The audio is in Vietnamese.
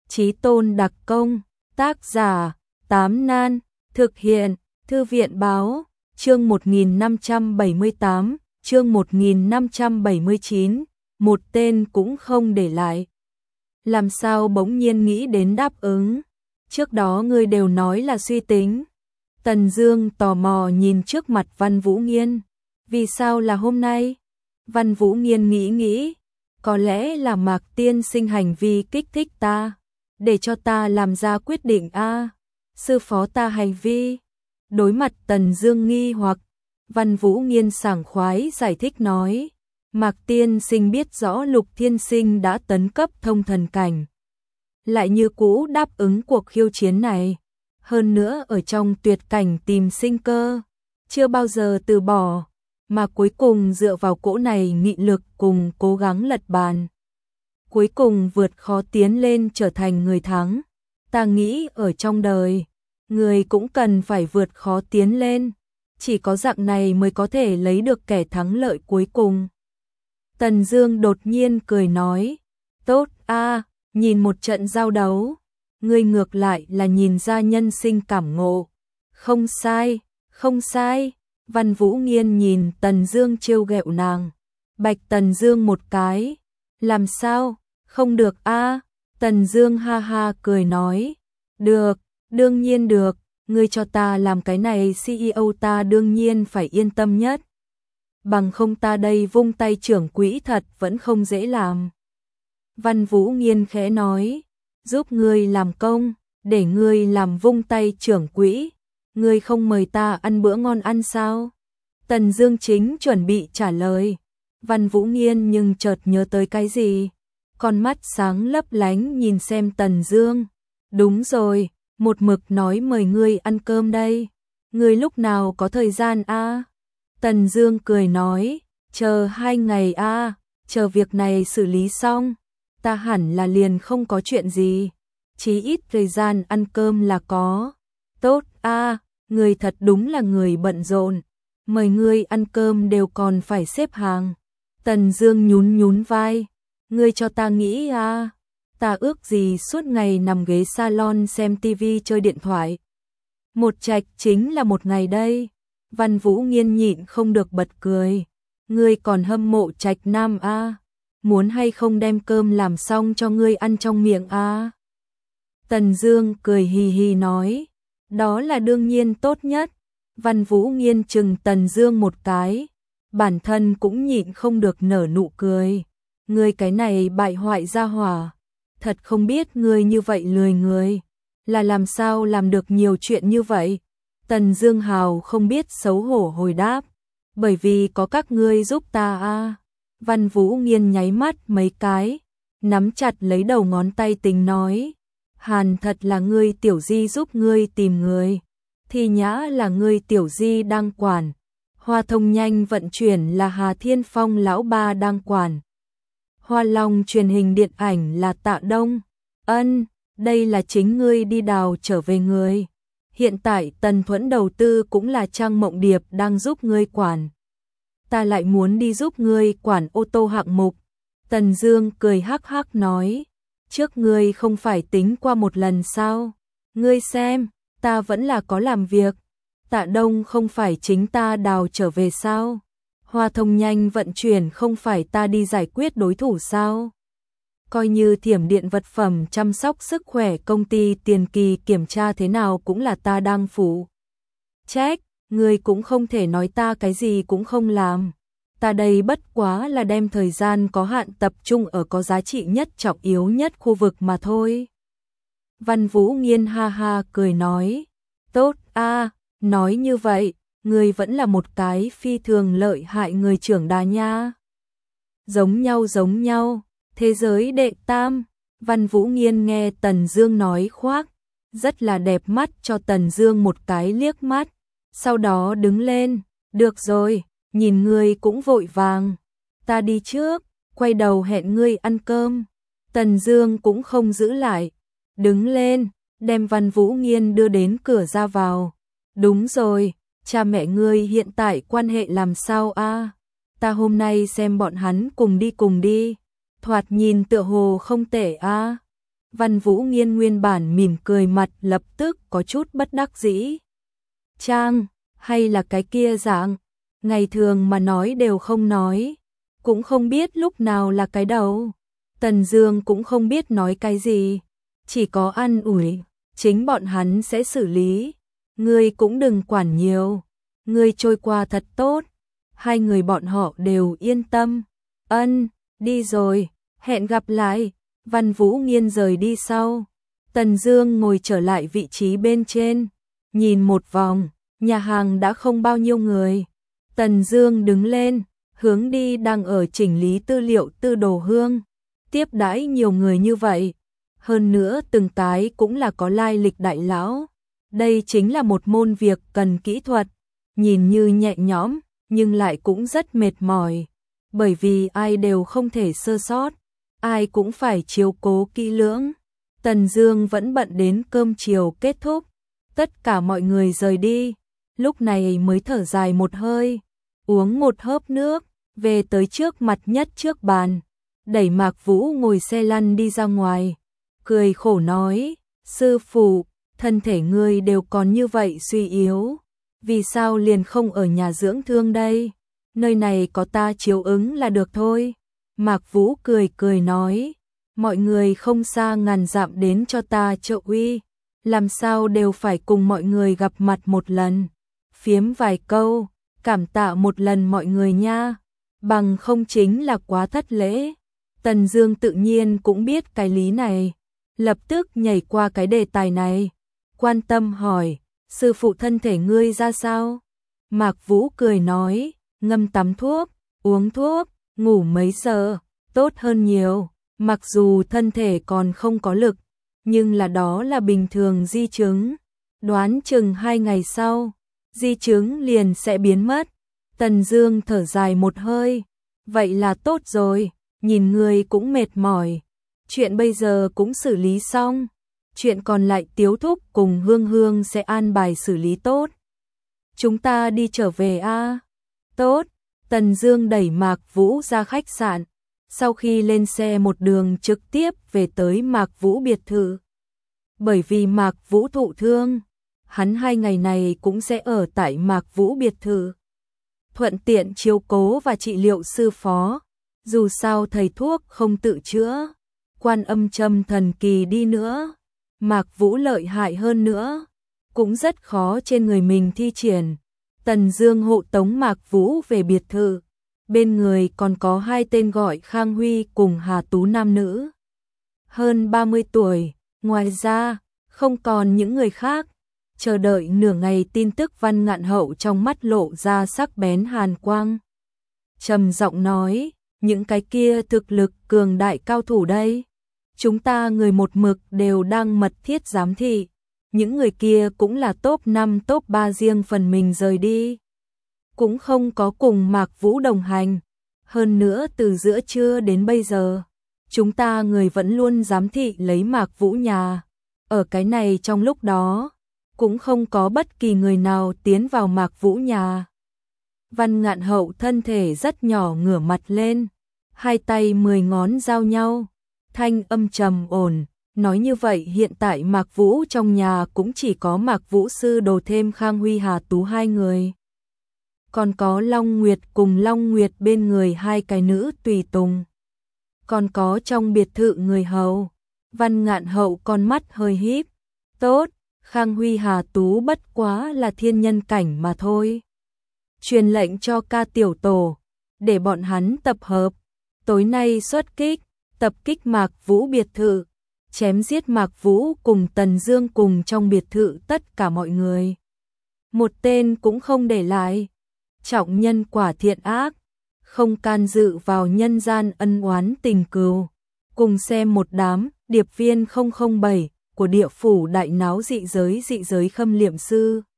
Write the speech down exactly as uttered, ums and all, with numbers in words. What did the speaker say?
Chí tôn đặc công, tác giả, Tám Nan, thực hiện, Thư viện báo, chương một nghìn năm trăm bảy mươi tám, chương một nghìn năm trăm bảy mươi chín, một tên cũng không để lại. Làm sao bỗng nhiên nghĩ đến đáp ứng? Trước đó ngươi đều nói là suy tính. Tần Dương tò mò nhìn trước mặt Văn Vũ Nghiên. Vì sao là hôm nay? Văn Vũ Nghiên nghĩ nghĩ, có lẽ là Mạc tiên sinh hành vi kích thích ta, để cho ta làm ra quyết định a. À, sư phó ta hành vi. Đối mặt Tần Dương nghi hoặc, Văn Vũ Nghiên sảng khoái giải thích nói, Mạc tiên sinh biết rõ Lục Thiên Sinh đã tấn cấp thông thần cảnh, lại như cũ đáp ứng cuộc khiêu chiến này, hơn nữa ở trong tuyệt cảnh tìm sinh cơ, chưa bao giờ từ bỏ, mà cuối cùng dựa vào cỗ này nghị lực cùng cố gắng lật bàn, cuối cùng vượt khó tiến lên trở thành người thắng. Ta nghĩ ở trong đời, người cũng cần phải vượt khó tiến lên, chỉ có dạng này mới có thể lấy được kẻ thắng lợi cuối cùng. Tần Dương đột nhiên cười nói, tốt a, nhìn một trận giao đấu, ngươi ngược lại là nhìn ra nhân sinh cảm ngộ. Không sai, không sai. Văn Vũ Nghiên nhìn Tần Dương trêu ghẹo nàng, bạch Tần Dương một cái. Làm sao? Không được a? Tần Dương ha ha cười nói, được, đương nhiên được, ngươi cho ta làm cái này xê e ô ta đương nhiên phải yên tâm nhất. Bằng không ta đây vung tay trưởng quỹ thật vẫn không dễ làm. Văn Vũ Nghiên khẽ nói, giúp ngươi làm công, để ngươi làm vung tay trưởng quỹ, ngươi không mời ta ăn bữa ngon ăn sao? Tần Dương chính chuẩn bị trả lời, Văn Vũ Nghiên nhưng chợt nhớ tới cái gì, con mắt sáng lấp lánh nhìn xem Tần Dương. Đúng rồi, một mực nói mời ngươi ăn cơm đây, ngươi lúc nào có thời gian a? À? Tần Dương cười nói, chờ hai ngày a, à, chờ việc này xử lý xong, ta hẳn là liền không có chuyện gì, chí ít thời gian ăn cơm là có. Tốt a, à, người thật đúng là người bận rộn, mời ngươi ăn cơm đều còn phải xếp hàng. Tần Dương nhún nhún vai, ngươi cho ta nghĩ a, à, ta ước gì suốt ngày nằm ghế salon xem tivi chơi điện thoại. Một trạch chính là một ngày đây. Văn Vũ Nghiên nhịn không được bật cười, ngươi còn hâm mộ Trạch Nam a? À? Muốn hay không đem cơm làm xong cho ngươi ăn trong miệng a? À? Tần Dương cười hì hì nói, đó là đương nhiên tốt nhất. Văn Vũ Nghiên chừng Tần Dương một cái, bản thân cũng nhịn không được nở nụ cười, ngươi cái này bại hoại gia hỏa, thật không biết ngươi như vậy lười người, là làm sao làm được nhiều chuyện như vậy? Tần Dương hào không biết xấu hổ hồi đáp, bởi vì có các ngươi giúp ta a. À. Văn Vũ Nghiên nháy mắt mấy cái, nắm chặt lấy đầu ngón tay tính nói, Hàn thật là ngươi tiểu di giúp ngươi tìm người, Thi Nhã là ngươi tiểu di đang quản, Hoa Thông nhanh vận chuyển là Hà Thiên Phong lão ba đang quản, Hoa Long truyền hình điện ảnh là Tạ Đông. Ân, đây là chính ngươi đi đào trở về người. Hiện tại Tần Thuẫn đầu tư cũng là Trang Mộng Điệp đang giúp ngươi quản. Ta lại muốn đi giúp ngươi quản ô tô hạng mục. Tần Dương cười hắc hắc nói, trước ngươi không phải tính qua một lần sao? Ngươi xem, ta vẫn là có làm việc. Tạ Đông không phải chính ta đào trở về sao? Hoa Thông nhanh vận chuyển không phải ta đi giải quyết đối thủ sao? Coi như Thiểm Điện vật phẩm chăm sóc sức khỏe công ty tiền kỳ kiểm tra thế nào cũng là ta đang phụ trách, người cũng không thể nói ta cái gì cũng không làm. Ta đây bất quá là đem thời gian có hạn tập trung ở có giá trị nhất trọng yếu nhất khu vực mà thôi. Văn Vũ Nghiên ha ha cười nói, tốt a, à, nói như vậy, người vẫn là một cái phi thường lợi hại người trưởng đà nha. Giống nhau giống nhau. Thế giới đệ tam. Văn Vũ Nghiên nghe Tần Dương nói khoác, rất là đẹp mắt cho Tần Dương một cái liếc mắt, sau đó đứng lên, được rồi, nhìn ngươi cũng vội vàng, ta đi trước, quay đầu hẹn ngươi ăn cơm. Tần Dương cũng không giữ lại, đứng lên, đem Văn Vũ Nghiên đưa đến cửa ra vào. Đúng rồi, cha mẹ ngươi hiện tại quan hệ làm sao a? À? Ta hôm nay xem bọn hắn cùng đi cùng đi. Thoạt nhìn tựa hồ không tệ a. À. Văn Vũ Nghiên nguyên bản mỉm cười mặt lập tức có chút bất đắc dĩ. Trang, hay là cái kia dạng, ngày thường mà nói đều không nói, cũng không biết lúc nào là cái đầu. Tần Dương cũng không biết nói cái gì, chỉ có an ủi, chính bọn hắn sẽ xử lý, ngươi cũng đừng quản nhiều, ngươi trôi qua thật tốt. Hai người bọn họ đều yên tâm. Ân, đi rồi, hẹn gặp lại. Văn Vũ Nghiên rời đi sau. Tần Dương ngồi trở lại vị trí bên trên, nhìn một vòng, nhà hàng đã không bao nhiêu người. Tần Dương đứng lên, hướng đi đang ở chỉnh lý tư liệu Tư Đồ Hương. Tiếp đãi nhiều người như vậy, hơn nữa từng cái cũng là có lai lịch đại lão. Đây chính là một môn việc cần kỹ thuật, nhìn như nhẹ nhõm, nhưng lại cũng rất mệt mỏi, bởi vì ai đều không thể sơ sót, ai cũng phải chiếu cố kỹ lưỡng. Tần Dương vẫn bận đến cơm chiều kết thúc, tất cả mọi người rời đi, lúc này mới thở dài một hơi, uống một hớp nước, về tới trước mặt nhất trước bàn, đẩy Mạc Vũ ngồi xe lăn đi ra ngoài, cười khổ nói, sư phụ, thân thể ngươi đều còn như vậy suy yếu, vì sao liền không ở nhà dưỡng thương đây, nơi này có ta chiếu ứng là được thôi. Mạc Vũ cười cười nói, mọi người không xa ngàn dặm đến cho ta trợ uy, làm sao đều phải cùng mọi người gặp mặt một lần, phiếm vài câu, cảm tạ một lần mọi người nha, bằng không chính là quá thất lễ. Tần Dương tự nhiên cũng biết cái lý này, lập tức nhảy qua cái đề tài này, quan tâm hỏi, sư phụ thân thể ngươi ra sao? Mạc Vũ cười nói, ngâm tắm thuốc, uống thuốc, ngủ mấy giờ, tốt hơn nhiều, mặc dù thân thể còn không có lực, nhưng là đó là bình thường di chứng, đoán chừng hai ngày sau, di chứng liền sẽ biến mất. Tần Dương thở dài một hơi, vậy là tốt rồi, nhìn ngươi cũng mệt mỏi, chuyện bây giờ cũng xử lý xong, chuyện còn lại Tiếu thúc cùng Hương Hương sẽ an bài xử lý tốt. Chúng ta đi trở về a. À? Tốt. Tần Dương đẩy Mạc Vũ ra khách sạn, sau khi lên xe một đường trực tiếp về tới Mạc Vũ biệt thự. Bởi vì Mạc Vũ thụ thương, hắn hai ngày này cũng sẽ ở tại Mạc Vũ biệt thự, thuận tiện chiếu cố và trị liệu sư phó. Dù sao thầy thuốc không tự chữa, Quan Âm châm thần kỳ đi nữa, Mạc Vũ lợi hại hơn nữa, cũng rất khó trên người mình thi triển. Tần Dương hộ tống Mạc Vũ về biệt thự, bên người còn có hai tên gọi Khang Huy cùng Hà Tú nam nữ, hơn ba mươi tuổi, ngoài ra không còn những người khác. Chờ đợi nửa ngày tin tức Văn Ngạn Hậu trong mắt lộ ra sắc bén hàn quang, trầm giọng nói, những cái kia thực lực cường đại cao thủ đây, chúng ta người một mực đều đang mật thiết giám thị. Những người kia cũng là top năm top ba riêng phần mình rời đi, cũng không có cùng Mạc Vũ đồng hành. Hơn nữa từ giữa trưa đến bây giờ, chúng ta người vẫn luôn giám thị lấy Mạc Vũ nhà. Ở cái này trong lúc đó, cũng không có bất kỳ người nào tiến vào Mạc Vũ nhà. Văn Ngạn Hậu thân thể rất nhỏ ngửa mặt lên, hai tay mười ngón giao nhau, thanh âm trầm ổn. Nói như vậy hiện tại Mạc Vũ trong nhà cũng chỉ có Mạc Vũ sư đồ thêm Khang Huy Hà Tú hai người. Còn có Long Nguyệt cùng Long Nguyệt bên người hai cái nữ tùy tùng. Còn có trong biệt thự người hầu. Văn Ngạn Hậu con mắt hơi híp. Tốt, Khang Huy Hà Tú bất quá là thiên nhân cảnh mà thôi. Truyền lệnh cho ca tiểu tổ, để bọn hắn tập hợp. Tối nay xuất kích, tập kích Mạc Vũ biệt thự. Chém giết Mạc Vũ cùng Tần Dương cùng trong biệt thự tất cả mọi người. Một tên cũng không để lại. Trọng nhân quả thiện ác, không can dự vào nhân gian ân oán tình cừu. Cùng xem một đám điệp viên không không bảy của địa phủ đại náo dị giới dị giới khâm liệm sư.